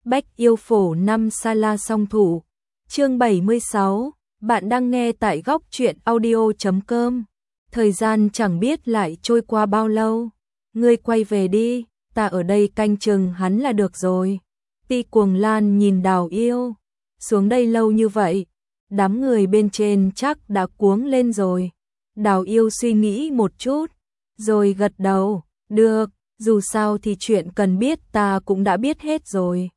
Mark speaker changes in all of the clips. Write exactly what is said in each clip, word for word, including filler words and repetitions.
Speaker 1: Bách yêu phổ năm sa la song thủ. Chương bảy mươi sáu, bạn đang nghe tại góc truyện audio chấm com. Thời gian chẳng biết lại trôi qua bao lâu. Ngươi quay về đi, ta ở đây canh chừng hắn là được rồi. Ti Cuồng Lan nhìn Đào Yêu, xuống đây lâu như vậy, đám người bên trên chắc đã cuống lên rồi. Đào Yêu suy nghĩ một chút, rồi gật đầu, được, dù sao thì chuyện cần biết ta cũng đã biết hết rồi.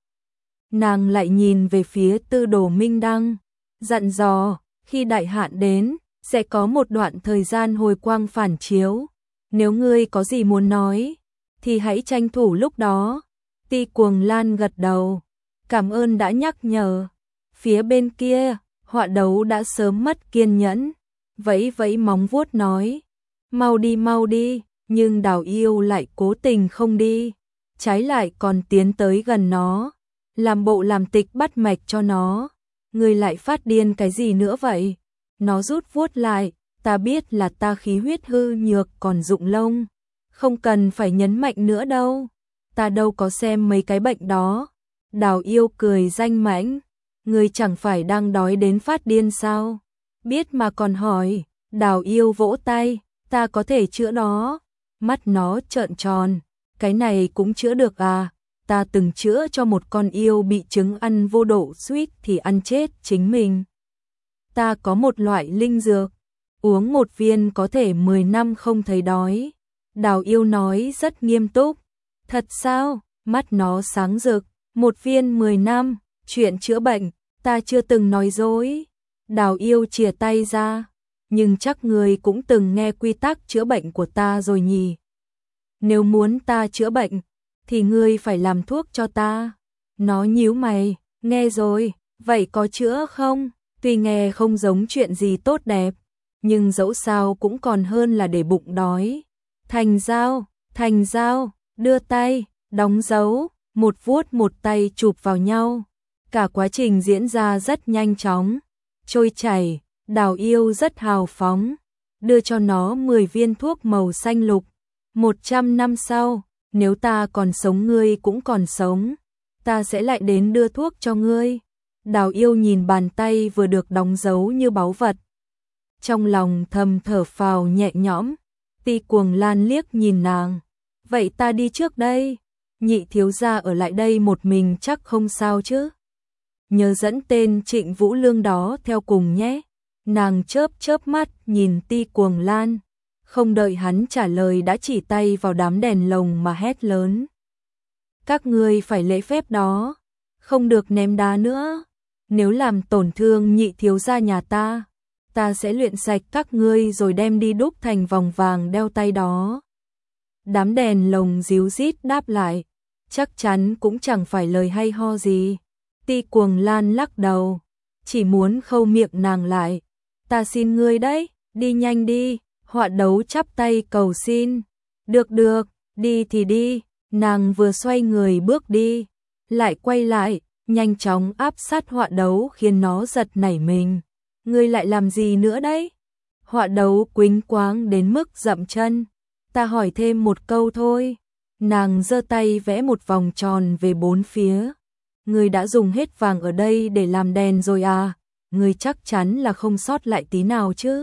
Speaker 1: Nàng lại nhìn về phía Tư Đồ Minh Đăng, dặn dò, khi đại hạn đến, sẽ có một đoạn thời gian hồi quang phản chiếu. Nếu ngươi có gì muốn nói, thì hãy tranh thủ lúc đó. Ti Cuồng Lan gật đầu, cảm ơn đã nhắc nhở. Phía bên kia, Họa Đấu đã sớm mất kiên nhẫn, vẫy vẫy móng vuốt nói, mau đi mau đi, nhưng Đào Yêu lại cố tình không đi, trái lại còn tiến tới gần nó, làm bộ làm tịch bắt mạch cho nó. Ngươi lại phát điên cái gì nữa vậy? Nó rút vuốt lại, ta biết là ta khí huyết hư nhược còn rụng lông, không cần phải nhấn mạnh nữa đâu, ta đâu có xem mấy cái bệnh đó. Đào Yêu cười danh mãnh, ngươi chẳng phải đang đói đến phát điên sao? Biết mà còn hỏi. Đào Yêu vỗ tay, ta có thể chữa đó. Mắt nó trợn tròn, cái này cũng chữa được à? Ta từng chữa cho một con yêu bị chứng ăn vô độ suýt thì ăn chết chính mình. Ta có một loại linh dược, uống một viên có thể mười năm không thấy đói. Đào Yêu nói rất nghiêm túc. Thật sao? Mắt nó sáng rực, một viên mười năm, chuyện chữa bệnh, ta chưa từng nói dối. Đào Yêu chìa tay ra, nhưng chắc ngươi cũng từng nghe quy tắc chữa bệnh của ta rồi nhỉ? Nếu muốn ta chữa bệnh, thì ngươi phải làm thuốc cho ta. Nó nhíu mày, nghe rồi, vậy có chữa không? Tuy nghe không giống chuyện gì tốt đẹp, nhưng dẫu sao cũng còn hơn là để bụng đói. Thành giao, thành giao, đưa tay, đóng dấu, một vuốt một tay chụp vào nhau. Cả quá trình diễn ra rất nhanh chóng, trôi chảy. Đào Yêu rất hào phóng, đưa cho nó mười viên thuốc màu xanh lục. Một trăm năm sau, nếu ta còn sống ngươi cũng còn sống, ta sẽ lại đến đưa thuốc cho ngươi. Đào Yêu nhìn bàn tay vừa được đóng dấu như báu vật, trong lòng thầm thở phào nhẹ nhõm. Ti Cuồng Lan liếc nhìn nàng, vậy ta đi trước đây, nhị thiếu gia ở lại đây một mình chắc không sao chứ? Nhớ dẫn tên Trịnh Vũ Lương đó theo cùng nhé. Nàng chớp chớp mắt nhìn Ti Cuồng Lan, không đợi hắn trả lời đã chỉ tay vào đám đèn lồng mà hét lớn. Các ngươi phải lễ phép đó, không được ném đá nữa. Nếu làm tổn thương nhị thiếu gia nhà ta, ta sẽ luyện sạch các ngươi rồi đem đi đúc thành vòng vàng đeo tay đó. Đám đèn lồng ríu rít đáp lại, chắc chắn cũng chẳng phải lời hay ho gì. Ti Cuồng Lan lắc đầu, chỉ muốn khâu miệng nàng lại. Ta xin ngươi đấy, đi nhanh đi. Họa Đấu chắp tay cầu xin. Được được, đi thì đi. Nàng vừa xoay người bước đi, lại quay lại, nhanh chóng áp sát Họa Đấu khiến nó giật nảy mình. Ngươi lại làm gì nữa đấy? Họa Đấu quĩnh quáng đến mức dậm chân. Ta hỏi thêm một câu thôi. Nàng giơ tay vẽ một vòng tròn về bốn phía. Ngươi đã dùng hết vàng ở đây để làm đèn rồi à? Ngươi chắc chắn là không sót lại tí nào chứ?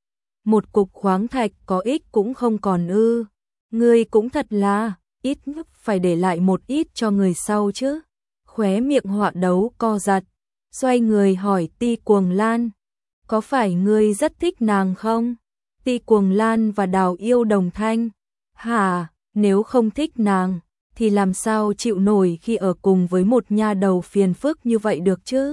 Speaker 1: Một cục khoáng thạch có ích cũng không còn ư? Ngươi cũng thật là, ít nhất phải để lại một ít cho người sau chứ. Khóe miệng Họa Đấu co giật, xoay người hỏi Ti Cuồng Lan, có phải ngươi rất thích nàng không? Ti Cuồng Lan và Đào Yêu đồng thanh, hả, nếu không thích nàng, thì làm sao chịu nổi khi ở cùng với một nha đầu phiền phức như vậy được chứ?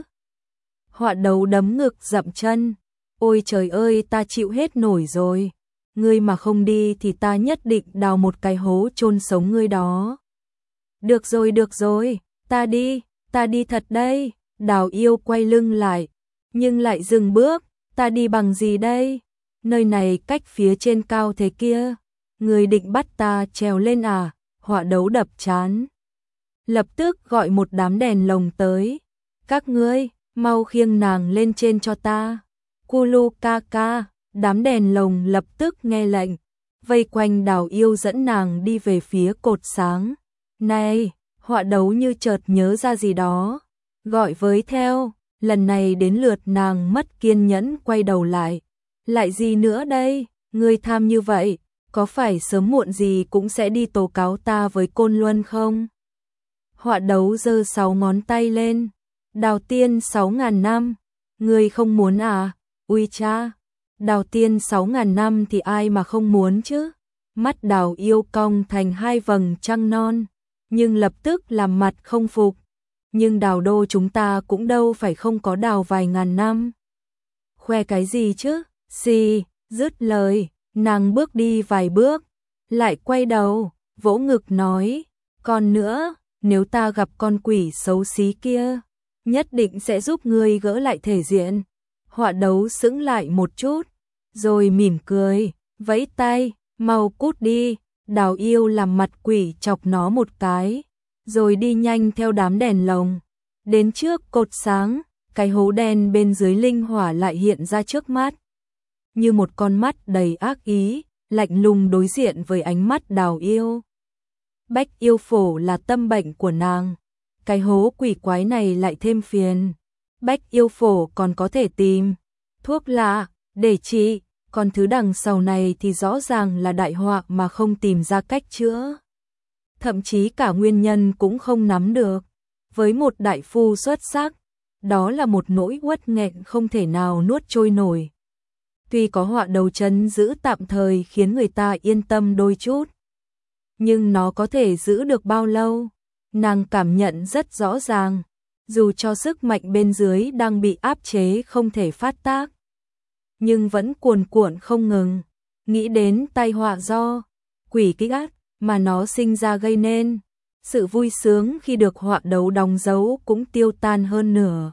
Speaker 1: Họa Đấu đấm ngực dậm chân, ôi trời ơi ta chịu hết nổi rồi, ngươi mà không đi thì ta nhất định đào một cái hố chôn sống ngươi đó. Được rồi được rồi, ta đi, ta đi thật đây. Đào Yêu quay lưng lại, nhưng lại dừng bước, ta đi bằng gì đây? Nơi này cách phía trên cao thế kia, ngươi định bắt ta trèo lên à? Họa Đấu đập chán, lập tức gọi một đám đèn lồng tới. Các ngươi, mau khiêng nàng lên trên cho ta. Kulu ca ca, đám đèn lồng lập tức nghe lệnh, vây quanh Đào Yêu dẫn nàng đi về phía cột sáng. Này, Họa đấu như chợt nhớ ra gì đó, gọi với theo, lần này đến lượt nàng mất kiên nhẫn quay đầu lại. Lại gì nữa đây, ngươi tham như vậy, có phải sớm muộn gì cũng sẽ đi tố cáo ta với Côn Luân không? Họa đấu giơ sáu ngón tay lên, Đào tiên sáu ngàn năm, ngươi không muốn à, ui cha, Đào tiên sáu ngàn năm thì ai mà không muốn chứ? Mắt Đào yêu cong thành hai vầng trăng non, nhưng lập tức làm mặt không phục. Nhưng Đào đô chúng ta cũng đâu phải không có đào vài ngàn năm. Khoe cái gì chứ? Xì, dứt lời, nàng bước đi vài bước, lại quay đầu, vỗ ngực nói, còn nữa, nếu ta gặp con quỷ xấu xí kia, nhất định sẽ giúp ngươi gỡ lại thể diện. Họa đấu sững lại một chút, rồi mỉm cười, vẫy tay, mau cút đi. Đào yêu làm mặt quỷ chọc nó một cái, rồi đi nhanh theo đám đèn lồng. Đến trước cột sáng, cái hố đen bên dưới linh hỏa lại hiện ra trước mắt. Như một con mắt đầy ác ý, lạnh lùng đối diện với ánh mắt Đào yêu. Bách yêu phổ là tâm bệnh của nàng. Cái hố quỷ quái này lại thêm phiền. Bách yêu phổ còn có thể tìm thuốc lạ để trị, còn thứ đằng sau này thì rõ ràng là đại họa mà không tìm ra cách chữa. Thậm chí cả nguyên nhân cũng không nắm được. Với một đại phu xuất sắc, đó là một nỗi uất nghẹn không thể nào nuốt trôi nổi. Tuy có họa đầu chân giữ tạm thời khiến người ta yên tâm đôi chút, nhưng nó có thể giữ được bao lâu? Nàng cảm nhận rất rõ ràng, dù cho sức mạnh bên dưới đang bị áp chế không thể phát tác, nhưng vẫn cuồn cuộn không ngừng. Nghĩ đến tai họa do quỷ kích ác mà nó sinh ra gây nên, sự vui sướng khi được họa đấu đóng dấu cũng tiêu tan hơn nửa.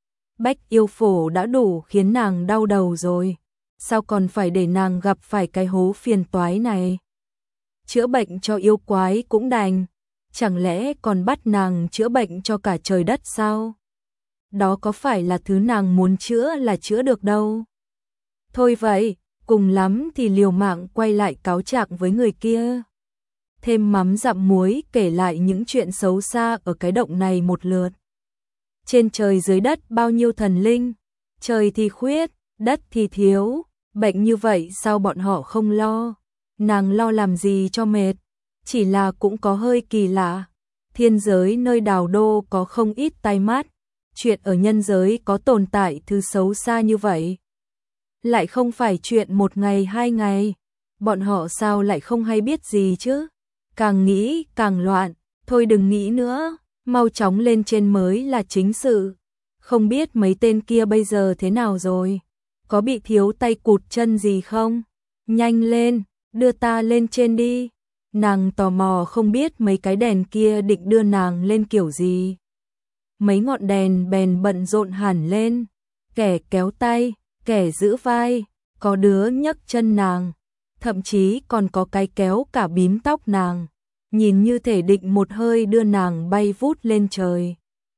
Speaker 1: Bách yêu phổ đã đủ khiến nàng đau đầu rồi, sao còn phải để nàng gặp phải cái hố phiền toái này? Chữa bệnh cho yêu quái cũng đành, chẳng lẽ còn bắt nàng chữa bệnh cho cả trời đất sao? Đó có phải là thứ nàng muốn chữa là chữa được đâu. Thôi vậy, cùng lắm thì liều mạng quay lại cáo trạng với người kia. Thêm mắm dặm muối kể lại những chuyện xấu xa ở cái động này một lượt. Trên trời dưới đất bao nhiêu thần linh, trời thì khuyết, đất thì thiếu, bệnh như vậy sao bọn họ không lo? Nàng lo làm gì cho mệt, chỉ là cũng có hơi kỳ lạ. Thiên giới nơi Đào đô có không ít tai mắt, chuyện ở nhân giới có tồn tại thứ xấu xa như vậy. Lại không phải chuyện một ngày hai ngày, bọn họ sao lại không hay biết gì chứ? Càng nghĩ càng loạn, thôi đừng nghĩ nữa, mau chóng lên trên mới là chính sự. Không biết mấy tên kia bây giờ thế nào rồi, có bị thiếu tay cụt chân gì không? Nhanh lên, đưa ta lên trên đi. Nàng tò mò không biết mấy cái đèn kia định đưa nàng lên kiểu gì. Mấy ngọn đèn bèn bận rộn hẳn lên, kẻ kéo tay, kẻ giữ vai, có đứa nhấc chân nàng, thậm chí còn có cái kéo cả bím tóc nàng, nhìn như thể định một hơi đưa nàng bay vút lên trời.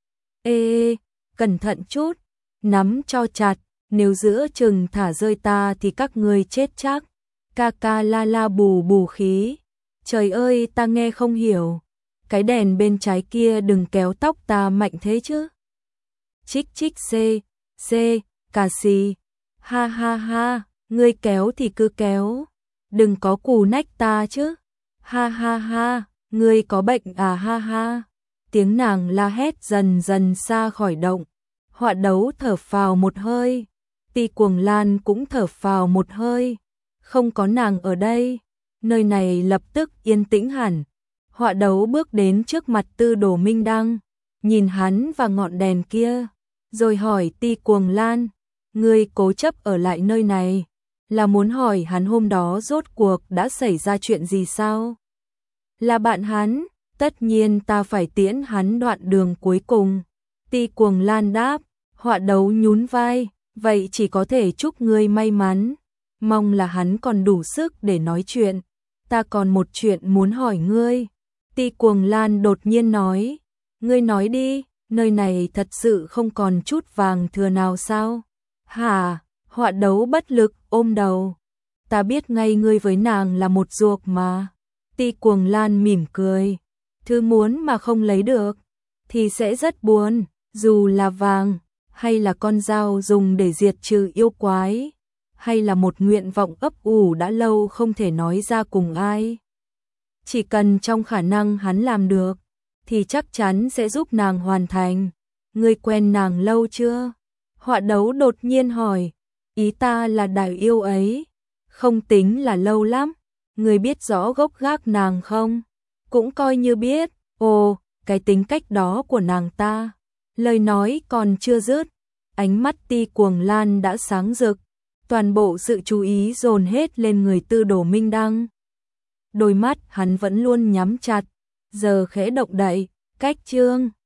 Speaker 1: Ê, cẩn thận chút, nắm cho chặt, nếu giữa chừng thả rơi ta thì các ngươi chết chắc. Ca ca la la bù bù khí. Trời ơi, ta nghe không hiểu. Cái đèn bên trái kia đừng kéo tóc ta mạnh thế chứ. Chích chích xê, xê, cà xì. Ha ha ha, ngươi kéo thì cứ kéo. Đừng có cù nách ta chứ. Ha ha ha, ngươi có bệnh à ha ha. Tiếng nàng la hét dần dần xa khỏi động. Họa đấu thở phào một hơi. Ti Cuồng Lan cũng thở phào một hơi. Không có nàng ở đây, nơi này lập tức yên tĩnh hẳn. Họa đấu bước đến trước mặt Tư Đồ Minh Đăng, nhìn hắn và ngọn đèn kia, rồi hỏi Ti Cuồng Lan, ngươi cố chấp ở lại nơi này, là muốn hỏi hắn hôm đó rốt cuộc đã xảy ra chuyện gì sao? Là bạn hắn, tất nhiên ta phải tiễn hắn đoạn đường cuối cùng. Ti Cuồng Lan đáp. Họa đấu nhún vai, vậy chỉ có thể chúc ngươi may mắn. Mong là hắn còn đủ sức để nói chuyện. Ta còn một chuyện muốn hỏi ngươi. Ti Cuồng Lan đột nhiên nói. Ngươi nói đi, nơi này thật sự không còn chút vàng thừa nào sao? Hả? Họa đấu bất lực ôm đầu. Ta biết ngay ngươi với nàng là một ruột mà. Ti Cuồng Lan mỉm cười. thứ muốn mà không lấy được, thì sẽ rất buồn, dù là vàng, hay là con dao dùng để diệt trừ yêu quái, hay là một nguyện vọng ấp ủ đã lâu không thể nói ra cùng ai. Chỉ cần trong khả năng hắn làm được, thì chắc chắn sẽ giúp nàng hoàn thành. Ngươi quen nàng lâu chưa? Họa đấu đột nhiên hỏi. Ý ta là đại yêu ấy. Không tính là lâu lắm. Ngươi biết rõ gốc gác nàng không? Cũng coi như biết. Ồ, cái tính cách đó của nàng ta. Lời nói còn chưa dứt, ánh mắt Ti Cuồng Lan đã sáng rực. Toàn bộ sự chú ý dồn hết lên người Tư Đồ Minh Đăng. Đôi mắt hắn vẫn luôn nhắm chặt, giờ khẽ động đậy, cách trương.